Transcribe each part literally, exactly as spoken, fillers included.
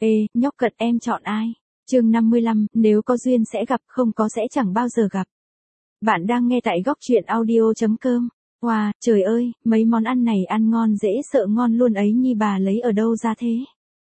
Ê, nhóc cận em chọn ai? Chương năm mươi lăm, nếu có duyên sẽ gặp, không có sẽ chẳng bao giờ gặp. Bạn đang nghe tại góc truyện audio chấm com. Wow, trời ơi, mấy món ăn này ăn ngon dễ sợ ngon luôn ấy nhi, bà lấy ở đâu ra thế?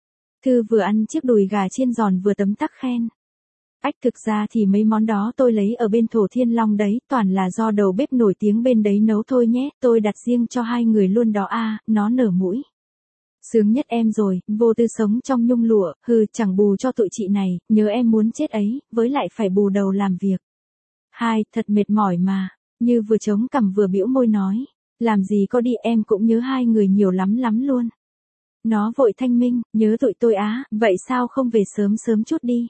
Thư vừa ăn chiếc đùi gà chiên giòn vừa tấm tắc khen. Ách, thực ra thì mấy món đó tôi lấy ở bên Thổ Thiên Long đấy, toàn là do đầu bếp nổi tiếng bên đấy nấu thôi nhé, tôi đặt riêng cho hai người luôn đó à, nó nở mũi. Sướng nhất em rồi, vô tư sống trong nhung lụa, hừ, chẳng bù cho tụi chị này, nhớ em muốn chết ấy, với lại phải bù đầu làm việc. Hai, thật mệt mỏi mà, Như vừa chống cằm vừa bĩu môi nói, làm gì có đi, em cũng nhớ hai người nhiều lắm lắm luôn. Nó vội thanh minh, nhớ tụi tôi á, vậy sao không về sớm sớm chút đi?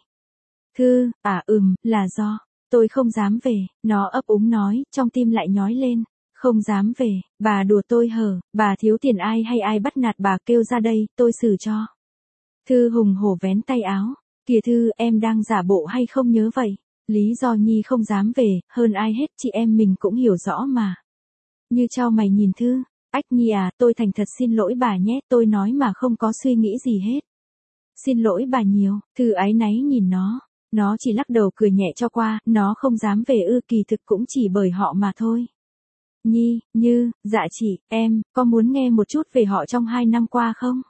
Thư, à ừm, là do, tôi không dám về, nó ấp úng nói, trong tim lại nhói lên. Không dám về, bà đùa tôi hở, bà thiếu tiền ai hay ai bắt nạt bà, kêu ra đây, tôi xử cho. Thư hùng hổ vén tay áo, kìa Thư, em đang giả bộ hay không nhớ vậy? Lý do Nhi không dám về, hơn ai hết chị em mình cũng hiểu rõ mà. Như chau mày nhìn Thư, ách Nhi à, tôi thành thật xin lỗi bà nhé, tôi nói mà không có suy nghĩ gì hết. Xin lỗi bà nhiều, Thư áy náy nhìn nó, nó chỉ lắc đầu cười nhẹ cho qua, nó không dám về ư, kỳ thực cũng chỉ bởi họ mà thôi. Nhi, Như, dạ chị, em, có muốn nghe một chút về họ trong hai năm qua không?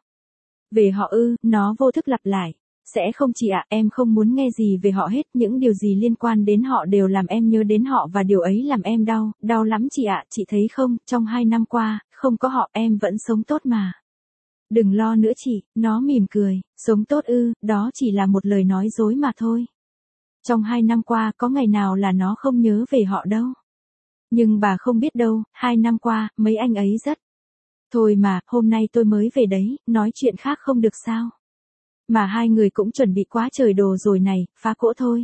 Về họ ư, nó vô thức lặp lại. Sẽ không chị ạ, em không muốn nghe gì về họ hết, những điều gì liên quan đến họ đều làm em nhớ đến họ và điều ấy làm em đau, đau lắm chị ạ, chị thấy không, trong hai năm qua, không có họ em vẫn sống tốt mà. Đừng lo nữa chị, nó mỉm cười, sống tốt ư, đó chỉ là một lời nói dối mà thôi. Trong hai năm qua có ngày nào là nó không nhớ về họ đâu. Nhưng bà không biết đâu, hai năm qua, mấy anh ấy rất. Thôi mà, hôm nay tôi mới về đấy, nói chuyện khác không được sao. Mà hai người cũng chuẩn bị quá trời đồ rồi này, phá cỗ thôi.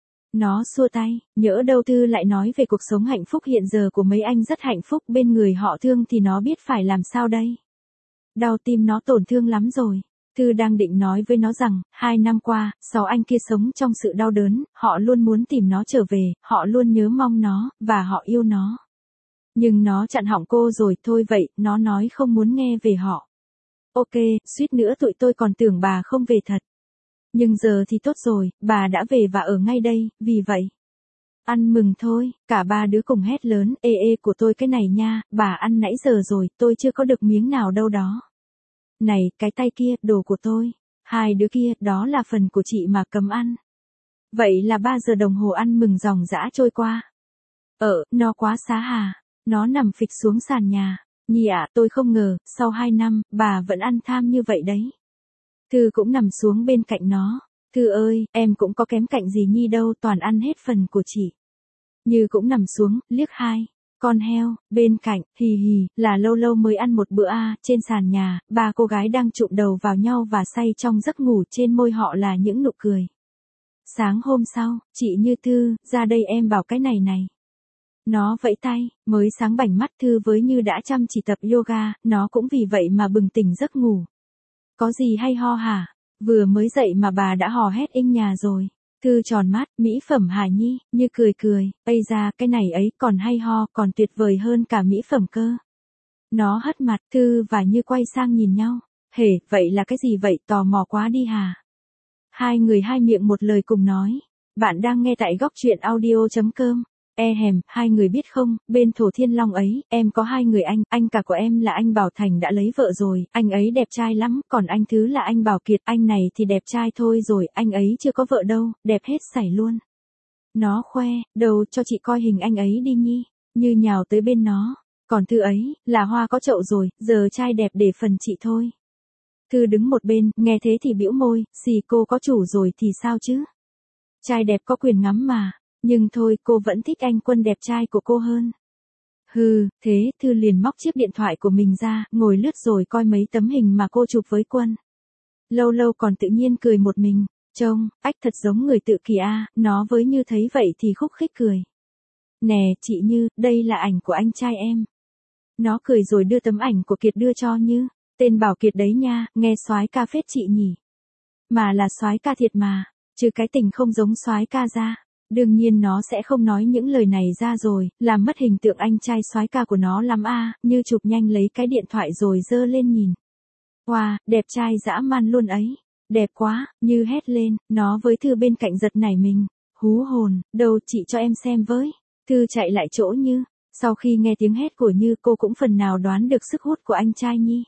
Nó xua tay, nhỡ đâu Thư lại nói về cuộc sống hạnh phúc hiện giờ của mấy anh rất hạnh phúc bên người họ Thương thì nó biết phải làm sao đây. Đau tim nó tổn thương lắm rồi. Thư đang định nói với nó rằng, hai năm qua, sáu anh kia sống trong sự đau đớn, họ luôn muốn tìm nó trở về, họ luôn nhớ mong nó, và họ yêu nó. Nhưng nó chặn họng cô rồi, thôi vậy, nó nói không muốn nghe về họ. Ok, suýt nữa tụi tôi còn tưởng bà không về thật. Nhưng giờ thì tốt rồi, bà đã về và ở ngay đây, vì vậy. Ăn mừng thôi, cả ba đứa cùng hét lớn, ê ê của tôi cái này nha, bà ăn nãy giờ rồi, tôi chưa có được miếng nào đâu đó. Này, cái tay kia, đồ của tôi. Hai đứa kia, đó là phần của chị mà cấm ăn. Vậy là ba giờ đồng hồ ăn mừng ròng rã trôi qua. Ờ, nó quá xá hà. Nó nằm phịch xuống sàn nhà. Nhi ạ, tôi không ngờ, sau hai năm, bà vẫn ăn tham như vậy đấy. Thư cũng nằm xuống bên cạnh nó. Thư ơi, em cũng có kém cạnh gì Nhi đâu, toàn ăn hết phần của chị. Như cũng nằm xuống, liếc hai. Con heo, bên cạnh, hì hì, là lâu lâu mới ăn một bữa a à, trên sàn nhà, ba cô gái đang chụm đầu vào nhau và say trong giấc ngủ, trên môi họ là những nụ cười. Sáng hôm sau, chị Như Thư, ra đây em bảo cái này này. Nó vẫy tay, mới sáng bảnh mắt Thư với Như đã chăm chỉ tập yoga, nó cũng vì vậy mà bừng tỉnh giấc ngủ. Có gì hay ho hả? Vừa mới dậy mà bà đã hò hét inh nhà rồi. Thư tròn mắt, mỹ phẩm hả Nhi, Như cười cười, ây da, cái này ấy còn hay ho, còn tuyệt vời hơn cả mỹ phẩm cơ. Nó hất mặt, Thư và Như quay sang nhìn nhau, hề, vậy là cái gì vậy, tò mò quá đi hà. Hai người hai miệng một lời cùng nói, bạn đang nghe tại góc truyện audio chấm com. E hèm, hai người biết không, bên Thổ Thiên Long ấy, em có hai người anh, anh cả của em là anh Bảo Thành đã lấy vợ rồi, anh ấy đẹp trai lắm, còn anh thứ là anh Bảo Kiệt, anh này thì đẹp trai thôi rồi, anh ấy chưa có vợ đâu, đẹp hết sảy luôn. Nó khoe, đầu cho chị coi hình anh ấy đi Nhi, Như nhào tới bên nó, còn Thư ấy, là hoa có chậu rồi, giờ trai đẹp để phần chị thôi. Thư đứng một bên, nghe thế thì bĩu môi, xì cô có chủ rồi thì sao chứ? Trai đẹp có quyền ngắm mà. Nhưng thôi, cô vẫn thích anh Quân đẹp trai của cô hơn. Hừ, thế, Thư liền móc chiếc điện thoại của mình ra, ngồi lướt rồi coi mấy tấm hình mà cô chụp với Quân. Lâu lâu còn tự nhiên cười một mình, trông, ách thật giống người tự kỷ a, nó với Như thấy vậy thì khúc khích cười. Nè, chị Như, đây là ảnh của anh trai em. Nó cười rồi đưa tấm ảnh của Kiệt đưa cho Như, tên Bảo Kiệt đấy nha, nghe soái ca phết chị nhỉ. Mà là soái ca thiệt mà, trừ cái tình không giống soái ca ra. Đương nhiên nó sẽ không nói những lời này ra rồi, làm mất hình tượng anh trai soái ca của nó lắm a, Như chụp nhanh lấy cái điện thoại rồi giơ lên nhìn. Wow, đẹp trai dã man luôn ấy. Đẹp quá, Như hét lên, nó với Thư bên cạnh giật nảy mình. Hú hồn, đâu chị cho em xem với. Thư chạy lại chỗ Như. Sau khi nghe tiếng hét của Như cô cũng phần nào đoán được sức hút của anh trai Nhi.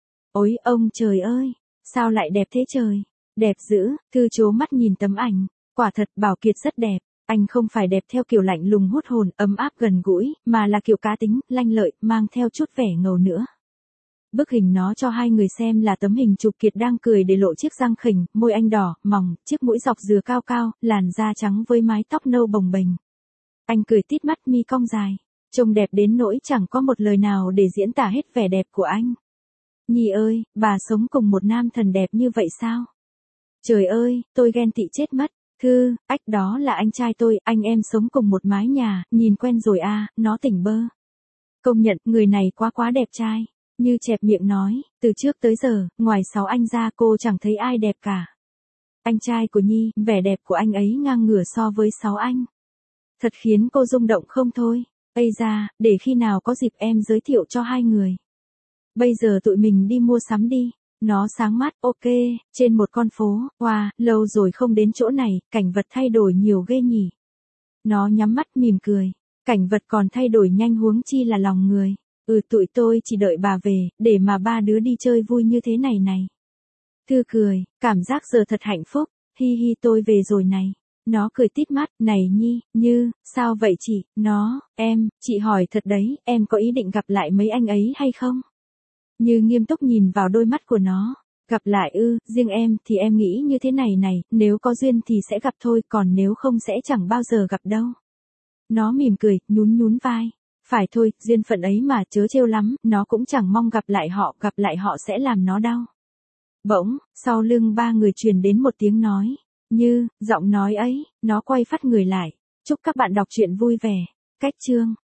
Ôi ông trời ơi, sao lại đẹp thế trời. Đẹp dữ, Thư trố mắt nhìn tấm ảnh. Quả thật Bảo Kiệt rất đẹp. Anh không phải đẹp theo kiểu lạnh lùng hút hồn, ấm áp gần gũi, mà là kiểu cá tính, lanh lợi, mang theo chút vẻ ngầu nữa. Bức hình nó cho hai người xem là tấm hình chụp Kiệt đang cười để lộ chiếc răng khỉnh, môi anh đỏ, mỏng, chiếc mũi dọc dừa cao cao, làn da trắng với mái tóc nâu bồng bềnh. Anh cười tít mắt, mi cong dài, trông đẹp đến nỗi chẳng có một lời nào để diễn tả hết vẻ đẹp của anh. Nhi ơi, bà sống cùng một nam thần đẹp như vậy sao? Trời ơi, tôi ghen tị chết mất. Thư, ách đó là anh trai tôi, anh em sống cùng một mái nhà, nhìn quen rồi à, nó tỉnh bơ. Công nhận, người này quá quá đẹp trai. Như chẹp miệng nói, từ trước tới giờ, ngoài sáu anh ra cô chẳng thấy ai đẹp cả. Anh trai của Nhi, vẻ đẹp của anh ấy ngang ngửa so với sáu anh. Thật khiến cô rung động không thôi. Ây da, để khi nào có dịp em giới thiệu cho hai người. Bây giờ tụi mình đi mua sắm đi. Nó sáng mắt, ok, trên một con phố, wow, lâu rồi không đến chỗ này, cảnh vật thay đổi nhiều ghê nhỉ. Nó nhắm mắt mỉm cười, cảnh vật còn thay đổi nhanh huống chi là lòng người. Ừ tụi tôi chỉ đợi bà về, để mà ba đứa đi chơi vui như thế này này. Thư cười, cảm giác giờ thật hạnh phúc, hi hi tôi về rồi này. Nó cười tít mắt, này Nhi, Như, sao vậy chị, nó, em, chị hỏi thật đấy, em có ý định gặp lại mấy anh ấy hay không? Như nghiêm túc nhìn vào đôi mắt của nó, gặp lại ư, riêng em thì em nghĩ như thế này này, nếu có duyên thì sẽ gặp thôi, còn nếu không sẽ chẳng bao giờ gặp đâu. Nó mỉm cười, nhún nhún vai. Phải thôi, duyên phận ấy mà chớ trêu lắm, nó cũng chẳng mong gặp lại họ, gặp lại họ sẽ làm nó đau. Bỗng, sau lưng ba người truyền đến một tiếng nói. Như, giọng nói ấy, nó quay phắt người lại. Chúc các bạn đọc truyện vui vẻ. Cách chương.